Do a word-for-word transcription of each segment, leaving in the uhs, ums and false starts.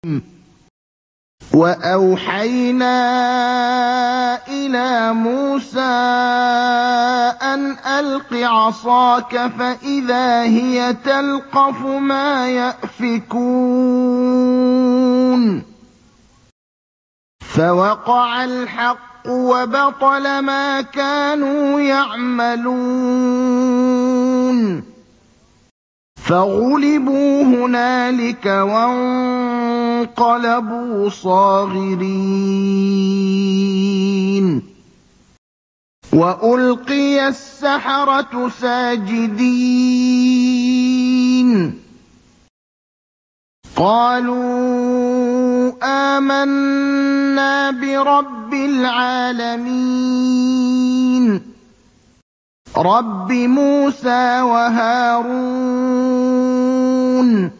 وَأَوْحَيْنَا إِلَىٰ مُوسَىٰ أَنْ أَلْقِ عَصَاكَ فَإِذَا هِيَ تَلْقَفُ مَا يَأْفِكُونَ فَوَقَعَ الْحَقُّ وَبَطَلَ مَا كَانُوا يَعْمَلُونَ فَغُلِبُوا هُنَالِكَ وَانقَلَبُوا صَاغِرِينَ وَأُلْقِيَ السَّحَرَةُ سَاجِدِينَ قَالُوا آمَنَّا بِرَبِّ الْعَالَمِينَ رَبِّ مُوسَىٰ وَهَارُونَ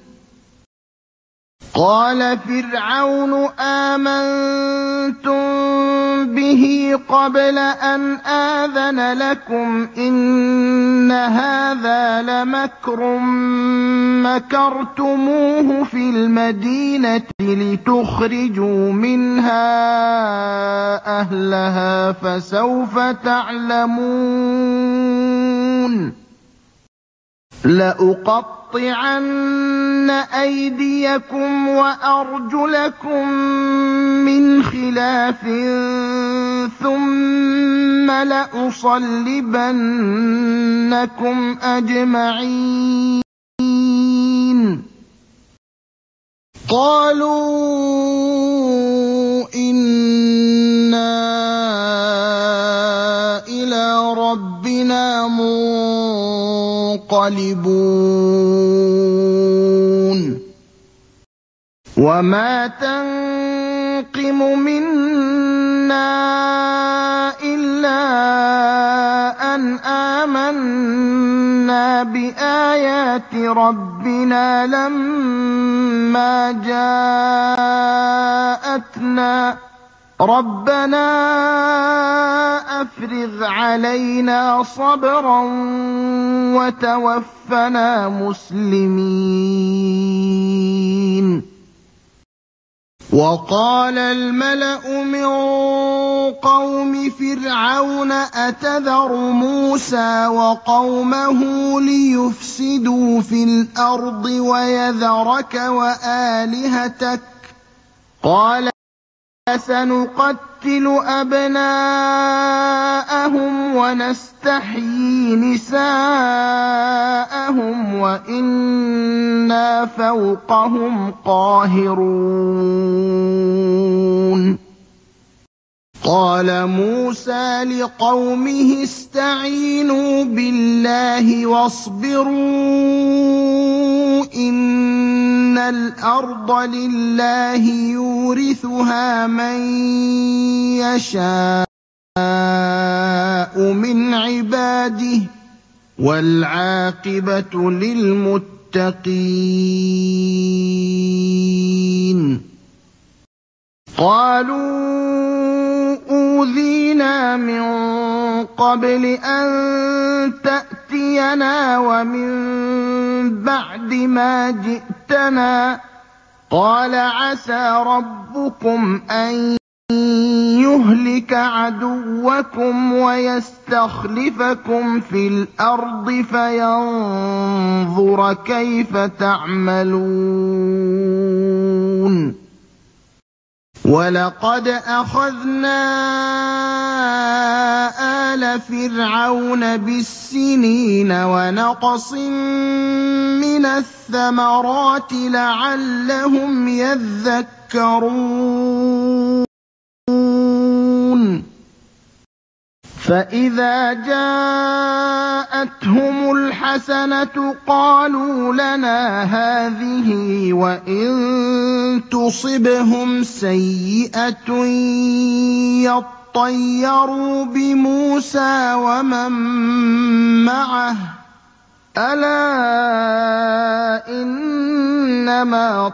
قَالَ فِرْعَوْنُ آمَنتُم بِهِ قَبْلَ أَنْ آذَنَ لَكُمْ إِنَّ هَٰذَا لَمَكْرٌ مَّكَرْتُمُوهُ فِي الْمَدِينَةِ لِتُخْرِجُوا مِنْهَا أَهْلَهَا فَسَوْفَ تَعْلَمُونَ لَأُقَطِّعَنَّ أَيْدِيَكُمْ وَأَرْجُلَكُم مِّنْ خِلَافٍ ثُمَّ لَأُصَلِّبَنَّكُمْ أَجْمَعِينَ قَالُوا إِنَّا إِلَىٰ رَبِّنَا مُنقَلِبُونَ وَمَا تَنقِمُ مِنَّا إِلَّا أَنْ آمَنَّا بِآيَاتِ رَبِّنَا لَمَّا جَاءَتْنَا رَبَّنَا أَفْرِغْ عَلَيْنَا صَبْرًا وَتَوَفَّنَا مُسْلِمِينَ وَقَالَ الْمَلَأُ مِن قَوْمِ فِرْعَوْنَ أَتَذَرُ مُوسَىٰ وَقَوْمَهُ لِيُفْسِدُوا فِي الْأَرْضِ وَيَذَرَكَ وَآلِهَتَكَ ۚ قَالَ سَنُقَتِّلُ أَبْنَاءَهُمْ وَنَسْتَحْيِي نِسَاءَهُمْ وَإِنَّا فَوْقَهُمْ قَاهِرُونَ قَالَ مُوسَىٰ لِقَوْمِهِ اسْتَعِينُوا بِاللَّهِ وَاصْبِرُوا إِنَّ الْأَرْضَ لِلَّهِ يُورِثُهَا مَن يَشَاءُ مِنْ عِبَادِهِ ۖ وَالْعَاقِبَةُ لِلْمُتَّقِينَ قَالُوا أُوذِينَا مِن قَبْلِ أَن تَأْتِيَنَا وَمِن بَعْدِ مَا جِئْتَنَا ۚ قَالَ عَسَىٰ رَبُّكُمْ أَن يُهْلِكَ عَدُوَّكُمْ وَيَسْتَخْلِفَكُمْ فِي الْأَرْضِ فَيَنظُرَ كَيْفَ تَعْمَلُونَ وَلَقَدْ أَخَذْنَا آلَ فِرْعَوْنَ بِالسِّنِينَ وَنَقْصٍ مِّنَ الثَّمَرَاتِ لَعَلَّهُمْ يَذَّكَّرُونَ فَإِذَا جَاءَتْهُمُ الْحَسَنَةُ قَالُوا لَنَا هَٰذِهِ وَإِن تُصِبْهُمْ سَيِّئَةٌ يَطَّيَّرُوا بِمُوسَىٰ وَمَن مَّعَهُ ۗ أَلَا إِنَّمَا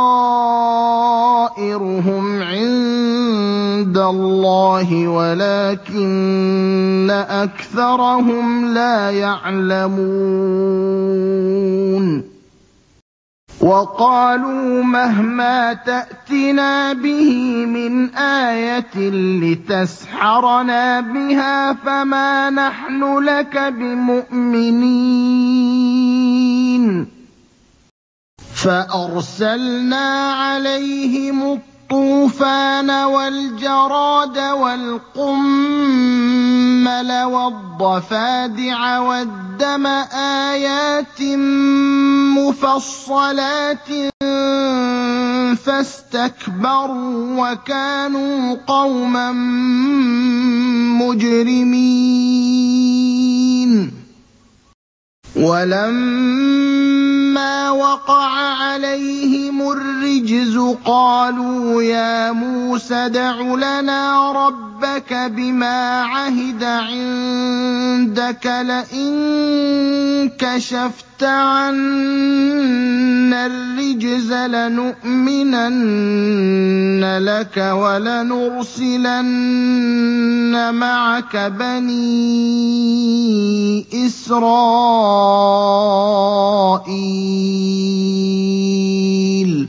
طَائِرُهُمْ عِندَ اللَّهِ وَلَٰكِنَّ أَكْثَرَهُمْ لَا يَعْلَمُونَ وقالوا مهما تأتنا به من آية لتسحرنا بها فما نحن لك بمؤمنين فأرسلنا عليهم الطوفان والجراد والقمل والضفادع والدم آيات مفصلات فاستكبروا وكانوا قوما مجرمين ولما وقع عليهم الرجز قالوا يا موسى ادع لنا ربك بما عهد عندك لئن كشفت عنا الرجز لنؤمنن لك ولنرسلن معك بني إسرائيل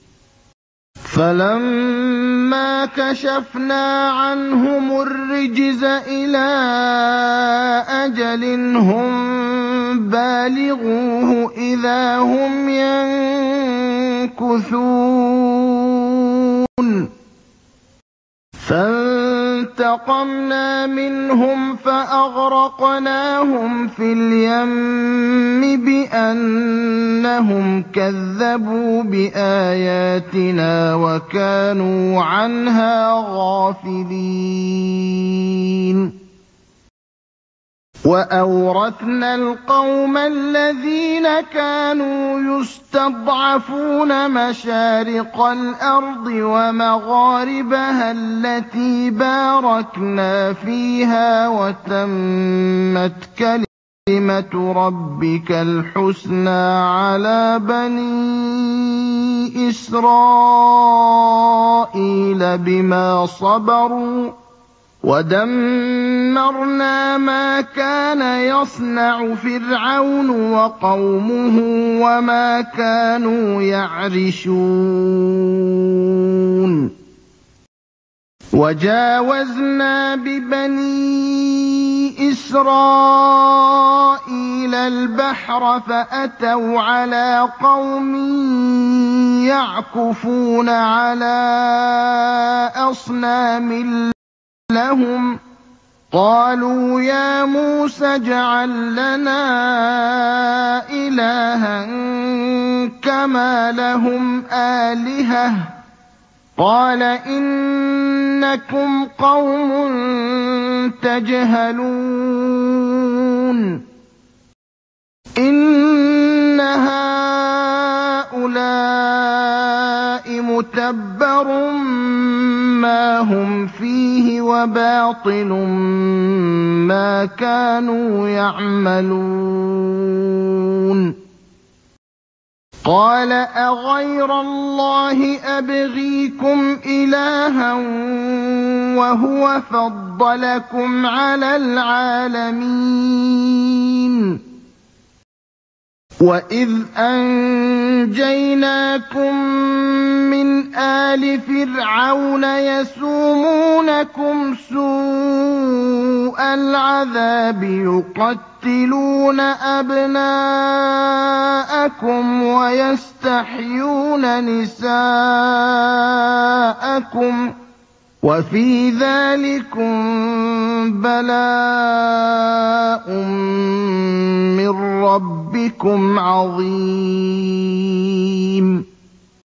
فلما كشفنا عنهم الرجز إلى أجل هم بالغوه إذا هم ينكثون فانتقمنا منهم فأغرقناهم في اليم بأنهم كذبوا بآياتنا وكانوا عنها غافلين وأورثنا القوم الذين كانوا يستضعفون مشارق الأرض ومغاربها التي باركنا فيها وتمت كلمة ربك الحسنى على بني إسرائيل بما صبروا ودمرنا ما كان يصنع فرعون وقومه وما كانوا يعرشون وجاوزنا ببني إسرائيل البحر فأتوا على قوم يعكفون على أصنام لهم قالوا يا موسى اجعل لنا إلها كما لهم آلهة قال إنكم قوم تجهلون إن هؤلاء متبر ما هم فيه وباطل ما كانوا يعملون قال أغير الله أبغيكم إلها وهو فضلكم على العالمين وإذ أنجيناكم من آل فرعون يسومونكم سوء العذاب يقتلون أبناءكم ويستحيون نساءكم وفي ذلكم بلاء من ربكم عظيم